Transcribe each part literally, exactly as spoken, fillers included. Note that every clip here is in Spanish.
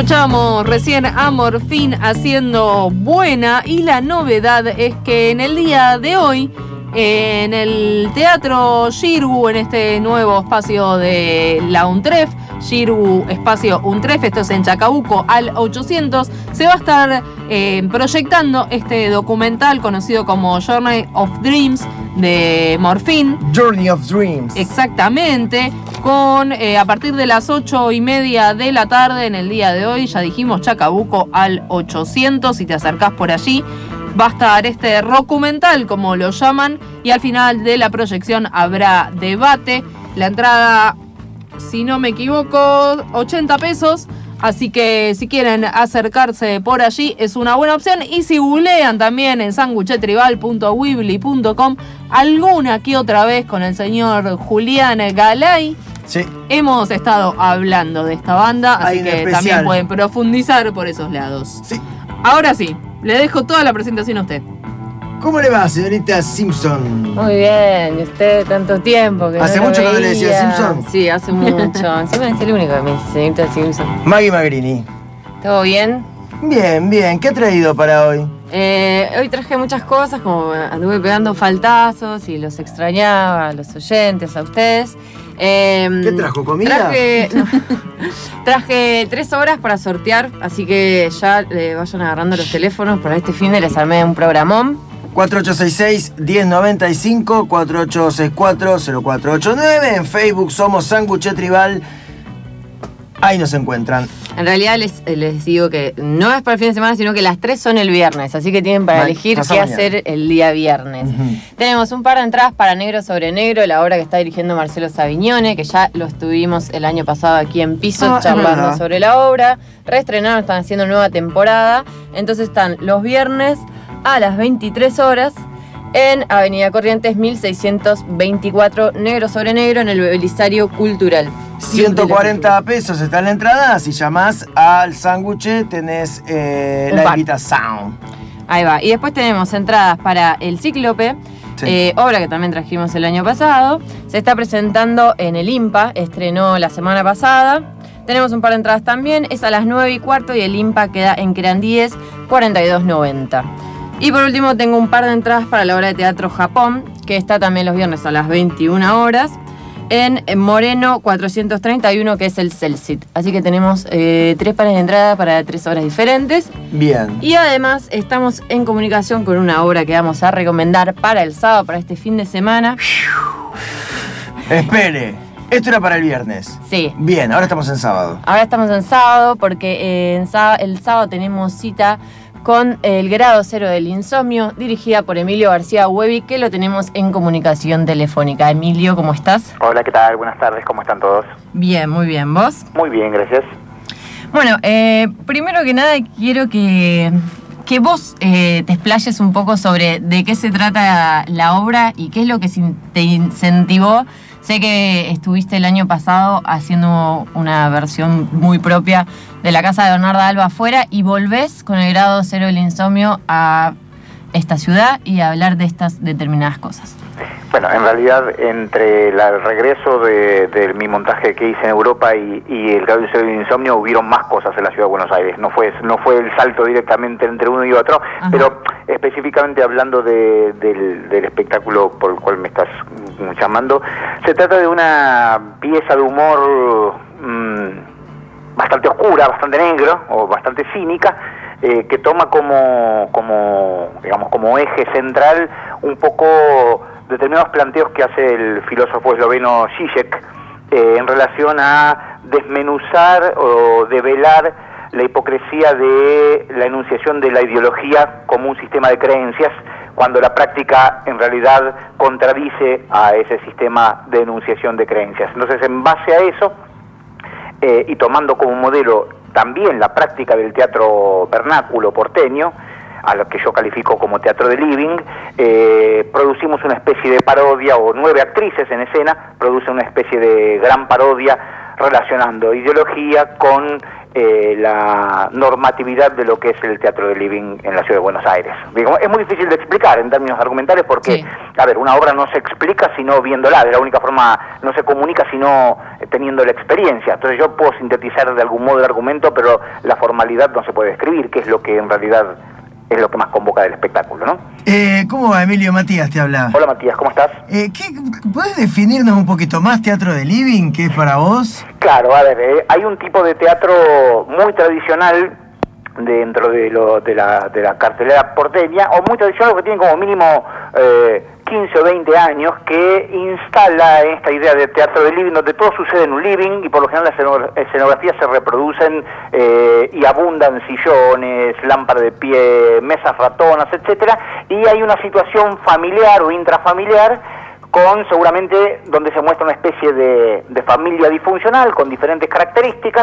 Escuchamos recién a Morfín haciendo Buena, y la novedad es que en el día de hoy, en el Teatro Xirgu, en este nuevo espacio de la UNTREF, Xirgu Espacio UNTREF, esto es en Chacabuco al ochocientos, se va a estar eh, proyectando este documental conocido como Journey of Dreams de Morfín. Journey of Dreams. Exactamente, con eh, a partir de las ocho y media de la tarde en el día de hoy, ya dijimos, Chacabuco al ochocientos, si te acercás por allí, va a estar este documental, como lo llaman, y al final de la proyección habrá debate. La entrada, si no me equivoco, ochenta pesos. Así que si quieren acercarse por allí es una buena opción. Y si googlean también en sanguchetribal punto weebly punto com alguna que otra vez con el señor Julián Galay, sí, hemos estado hablando de esta banda, así que especial. También pueden profundizar por esos lados. Sí. Ahora sí, le dejo toda la presentación a usted. ¿Cómo le va, señorita Simpson? Muy bien, y usted tanto tiempo que ¿Hace no mucho lo que no le decía veía. Simpson? Sí, hace mucho. Encima es el único que me dice señorita Simpson. Maggie Magrini. ¿Todo bien? Bien, bien. ¿Qué ha traído para hoy? Eh, hoy traje muchas cosas, como anduve pegando faltazos y los extrañaba a los oyentes, a ustedes. Eh, ¿Qué trajo, comida? Traje, no, traje tres horas para sortear, así que ya eh, vayan agarrando los teléfonos. Para este fin de les armé un programón. cuatro ocho seis seis, uno cero nueve cinco, cuatro ocho seis cuatro, cero cuatro ocho nueve. En Facebook somos Sándwich Tribal. Ahí nos encuentran. En realidad les, les digo que no es para el fin de semana, sino que las tres son el viernes, así que tienen para Mal, elegir qué mañana. hacer el día viernes. Uh-huh. Tenemos un par de entradas para Negro sobre Negro, la obra que está dirigiendo Marcelo Savignone, que ya lo estuvimos el año pasado aquí en Piso, Ah, charlando verdad. sobre la obra. Reestrenaron, están haciendo nueva temporada. Entonces están los viernes a las veintitrés horas en Avenida Corrientes mil seiscientos veinticuatro, Negro sobre Negro, en el Belisario Cultural. ciento cuarenta pesos está en la entrada. Si llamás al sándwich tenés eh, Un la par. invitación. Ahí va. Y después tenemos entradas para El Cíclope, Sí. eh, obra que también trajimos el año pasado. Se está presentando en el IMPA, estrenó la semana pasada. Tenemos un par de entradas también, es a las nueve y cuarto y el IMPA queda en Querandíes cuarenta y dos noventa. Y por último tengo un par de entradas para la obra de teatro Japón, que está también los viernes a las veintiuna horas. En Moreno cuatrocientos treinta y uno, que es el Celsit. Así que tenemos eh, tres pares de entrada para tres obras diferentes. Bien. Y además estamos en comunicación con una obra que vamos a recomendar para el sábado, para este fin de semana. Espere. Esto era para el viernes. Sí. Bien, ahora estamos en sábado. Ahora estamos en sábado porque eh, en sábado, el sábado tenemos cita con El Grado Cero del Insomnio, dirigida por Emilio García Huevi, que lo tenemos en comunicación telefónica. Emilio, ¿cómo estás? Hola, ¿qué tal? Buenas tardes, ¿cómo están todos? Bien, muy bien. ¿Vos? Muy bien, gracias. Bueno, eh, primero que nada quiero que, que vos eh, te explayes un poco sobre de qué se trata la obra y qué es lo que te incentivó. Sé que estuviste el año pasado haciendo una versión muy propia de La Casa de Bernarda Alba afuera y volvés con El Grado Cero del Insomnio a esta ciudad y a hablar de estas determinadas cosas. Bueno, en realidad, entre la, el regreso de, de mi montaje que hice en Europa y, y el Grado Cero del Insomnio, hubieron más cosas en la ciudad de Buenos Aires. No fue no fue el salto directamente entre uno y otro, Ajá. Pero específicamente hablando de, del, del espectáculo por el cual me estás llamando, se trata de una pieza de humor mmm, bastante oscura, bastante negro o bastante cínica, eh, que toma como, como, digamos, como eje central un poco determinados planteos que hace el filósofo esloveno Žižek eh, en relación a desmenuzar o develar la hipocresía de la enunciación de la ideología como un sistema de creencias, cuando la práctica en realidad contradice a ese sistema de enunciación de creencias. Entonces, en base a eso, eh, y tomando como modelo también la práctica del teatro vernáculo porteño, a lo que yo califico como teatro de living, eh, producimos una especie de parodia, o nueve actrices en escena producen una especie de gran parodia relacionando ideología con eh, la normatividad de lo que es el teatro de living en la ciudad de Buenos Aires. Digo, es muy difícil de explicar en términos argumentales porque, sí. a ver, una obra no se explica sino viéndola, de la única forma no se comunica sino teniendo la experiencia. Entonces yo puedo sintetizar de algún modo el argumento, pero la formalidad no se puede escribir, que es lo que en realidad es lo que más convoca del espectáculo, ¿no? Eh, ¿Cómo va, Emilio? Matías te habla. Hola, Matías, ¿cómo estás? Eh, ¿qué, ¿Puedes definirnos un poquito más teatro de living? ¿Qué es para vos? Claro, a ver, eh, hay un tipo de teatro muy tradicional dentro de, lo, de, la, de la cartelera porteña, o muy tradicional, que tiene como mínimo eh, quince o veinte años, que instala esta idea de teatro de living, donde todo sucede en un living, y por lo general las escenografías se reproducen eh, y abundan sillones, lámparas de pie, mesas ratonas, etcétera, y hay una situación familiar o intrafamiliar con seguramente donde se muestra una especie de, de familia disfuncional con diferentes características,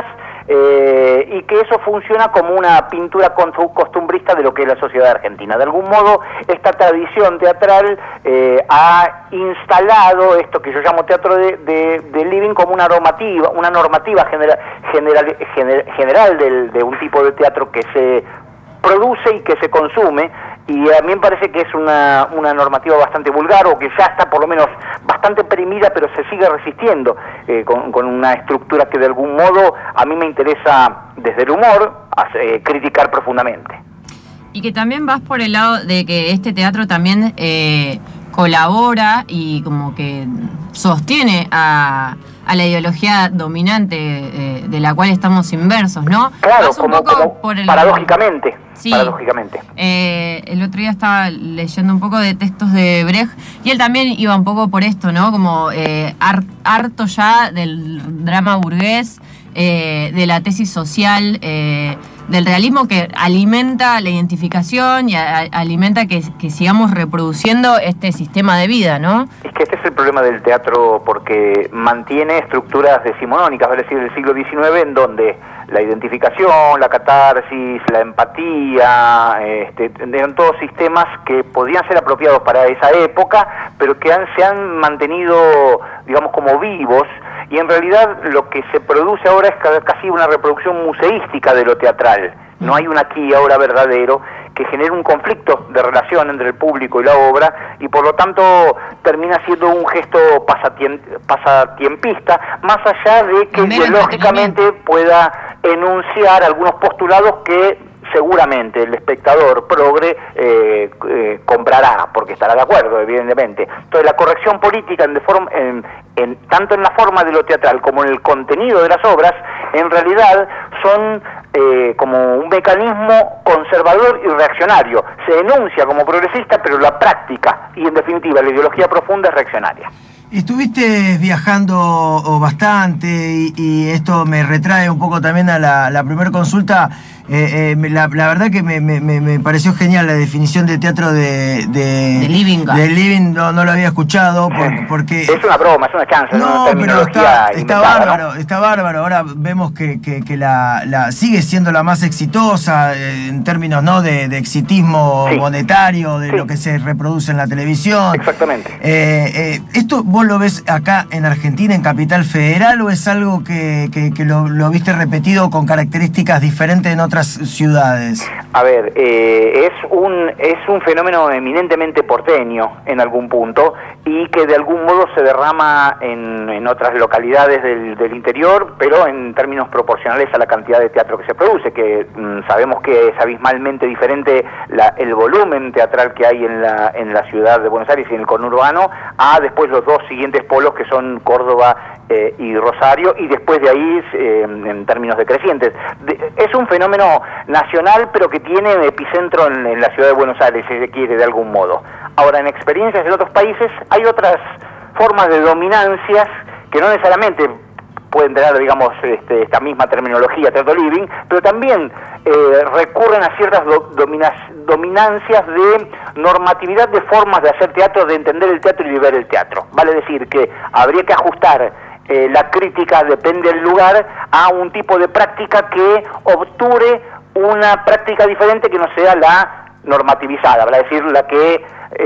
eh, y que eso funciona como una pintura costumbrista de lo que es la sociedad argentina. De algún modo, esta tradición teatral eh, ha instalado esto que yo llamo teatro de, de, de living como una normativa, una normativa genera, general, gener, general del, de un tipo de teatro que se produce y que se consume. Y a mí me parece que es una, una normativa bastante vulgar, o que ya está por lo menos bastante perimida, pero se sigue resistiendo eh, con, con una estructura que de algún modo a mí me interesa desde el humor eh, criticar profundamente. Y que también vas por el lado de que este teatro también eh, colabora y como que sostiene a... a la ideología dominante eh, de la cual estamos inmersos, ¿no? Claro, como, como por el... paradójicamente. Sí. Paradójicamente. Eh, el otro día estaba leyendo un poco de textos de Brecht y él también iba un poco por esto, ¿no? Como eh, harto ya del drama burgués, eh, de la tesis social, eh, del realismo que alimenta la identificación y a, a, alimenta que, que sigamos reproduciendo este sistema de vida, ¿no? Es que este es el problema del teatro, porque mantiene estructuras decimonónicas, es decir, del siglo diecinueve, en donde la identificación, la catarsis, la empatía, este, eran todos sistemas que podían ser apropiados para esa época, pero que han, se han mantenido, digamos, como vivos, y en realidad lo que se produce ahora es casi una reproducción museística de lo teatral. No hay un aquí y ahora verdadero que genere un conflicto de relación entre el público y la obra, y por lo tanto termina siendo un gesto pasatiem- pasatiempista, más allá de que ideológicamente pueda enunciar algunos postulados que seguramente el espectador progre eh, eh, comprará, porque estará de acuerdo, evidentemente. Entonces la corrección política, en de forma, en, en, tanto en la forma de lo teatral como en el contenido de las obras, en realidad son eh, como un mecanismo conservador y reaccionario. Se enuncia como progresista, pero la práctica y en definitiva la ideología profunda es reaccionaria. Estuviste viajando bastante y, y esto me retrae un poco también a la, la primera consulta. Eh, eh, la, la verdad que me, me, me pareció genial la definición de teatro de, de, de living. De living no, no lo había escuchado por, porque... Es una broma, es una chance. No, pero está, está bárbaro, ¿no? Está bárbaro. Ahora vemos que, que, que la, la sigue siendo la más exitosa eh, en términos no de, de exitismo sí. monetario, de sí. lo que se reproduce en la televisión. Exactamente. Eh, eh, ¿Esto vos lo ves acá en Argentina, en Capital Federal, o es algo que, que, que lo, lo viste repetido con características diferentes en otras ciudades? A ver, eh, es un es un fenómeno eminentemente porteño en algún punto, y que de algún modo se derrama en, en otras localidades del, del interior, pero en términos proporcionales a la cantidad de teatro que se produce, que mmm, sabemos que es abismalmente diferente la, el volumen teatral que hay en la, en la ciudad de Buenos Aires y en el conurbano, a después los dos siguientes polos que son Córdoba Eh, y Rosario, y después de ahí eh, en términos decrecientes. De, es un fenómeno nacional, pero que tiene epicentro en, en la ciudad de Buenos Aires, si se quiere, de algún modo. Ahora, en experiencias en otros países hay otras formas de dominancias que no necesariamente pueden tener, digamos, este, esta misma terminología, teatro living, pero también eh, recurren a ciertas do, dominas, dominancias de normatividad de formas de hacer teatro, de entender el teatro y de ver el teatro. Vale decir que habría que ajustar Eh, la crítica, depende del lugar, a un tipo de práctica que obture una práctica diferente que no sea la normativizada, vale decir, la que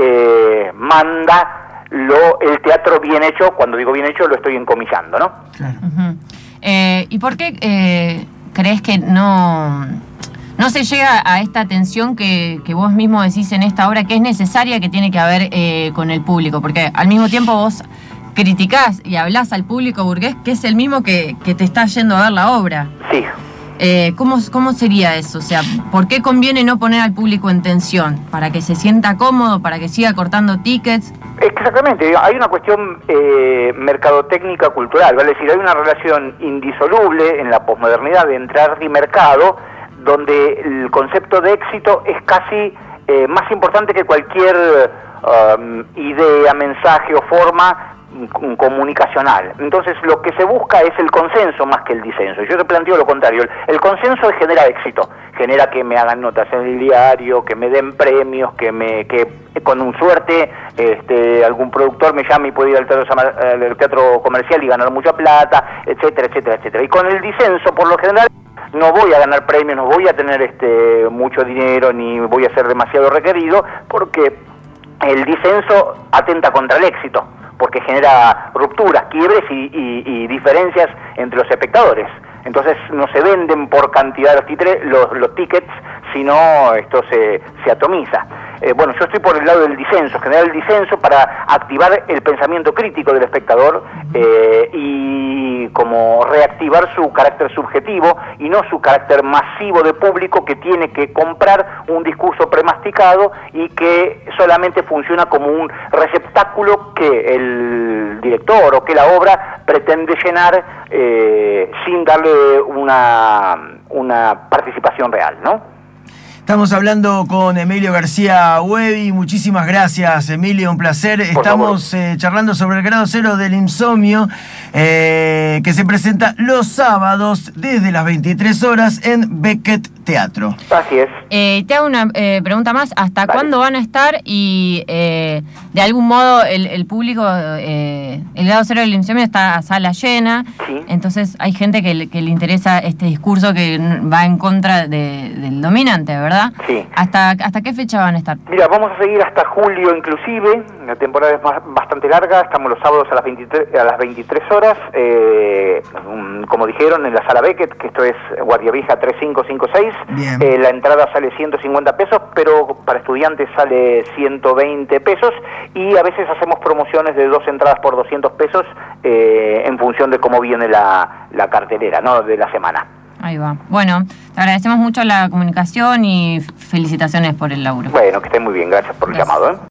eh, manda lo, el teatro bien hecho. Cuando digo bien hecho lo estoy encomillando, ¿no? Claro. Uh-huh. Eh, ¿Y por qué eh, crees que no, no se llega a esta atención que, que vos mismo decís en esta obra que es necesaria, que tiene que haber eh, con el público? Porque al mismo tiempo vos criticás y hablás al público burgués, que es el mismo que, que te está yendo a ver la obra. Sí. Eh, ¿cómo, ¿Cómo sería eso? O sea, ¿por qué conviene no poner al público en tensión? ¿Para que se sienta cómodo? ¿Para que siga cortando tickets? Exactamente, hay una cuestión eh, mercadotécnica cultural, ¿vale? Es decir, hay una relación indisoluble en la posmodernidad entre arte y mercado, donde el concepto de éxito es casi eh, más importante que cualquier um, idea, mensaje o forma comunicacional. Entonces lo que se busca es el consenso más que el disenso. Yo te planteo lo contrario, el, el consenso genera éxito, genera que me hagan notas en el diario, que me den premios, que me que con un suerte este, algún productor me llame y puede ir al teatro, al teatro comercial y ganar mucha plata, etcétera, etcétera, etcétera. Y con el disenso, por lo general, no voy a ganar premios, no voy a tener este mucho dinero, ni voy a ser demasiado requerido, porque el disenso atenta contra el éxito, porque genera rupturas, quiebres y, y, y diferencias entre los espectadores. Entonces no se venden por cantidad los, titres, los, los tickets, sino esto se, se atomiza. Eh, bueno, yo estoy por el lado del disenso, generar el disenso para activar el pensamiento crítico del espectador eh, y como reactivar su carácter subjetivo y no su carácter masivo de público que tiene que comprar un discurso premasticado y que solamente funciona como un receptáculo que el director o que la obra pretende llenar eh, sin darle una, una participación real, ¿no? Estamos hablando con Emilio García Huevi. Muchísimas gracias, Emilio, un placer. Por Estamos eh, charlando sobre el grado cero del insomnio, eh, que se presenta los sábados desde las veintitrés horas en Beckett Teatro. Así es. Eh, te hago una eh, pregunta más. ¿Hasta Vale. cuándo van a estar? Y eh, de algún modo el, el público, eh, el grado cero del insomnio está a sala llena. Sí. Entonces hay gente que le, que le interesa este discurso que va en contra de, del dominante, ¿verdad? Sí. ¿Hasta, ¿Hasta qué fecha van a estar? Mira, vamos a seguir hasta julio inclusive, la temporada es más, bastante larga, estamos los sábados a las veintitrés, a las veintitrés horas, eh, um, como dijeron, en la sala Beckett, que esto es Guardia Vieja tres cinco cinco seis, eh, la entrada sale ciento cincuenta pesos, pero para estudiantes sale ciento veinte pesos, y a veces hacemos promociones de dos entradas por doscientos pesos eh, en función de cómo viene la, la cartelera, ¿no?, de la semana. Ahí va. Bueno, te agradecemos mucho la comunicación y felicitaciones por el laburo. Bueno, que estén muy bien, gracias por el Gracias. llamado, ¿eh?